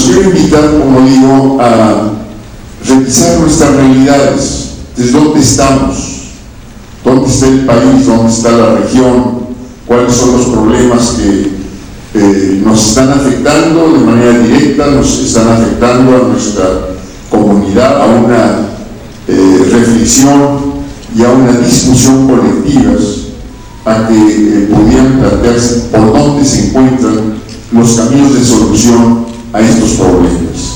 los quiero invitar, como digo, a revisar nuestras realidades, desde dónde estamos, dónde está el país, dónde está la región, cuáles son los problemas que nos están afectando de manera directa, nos están afectando a nuestra comunidad, a una reflexión y a una discusión colectivas, a que pudieran plantearse por dónde se encuentran los caminos de solución a estos problemas.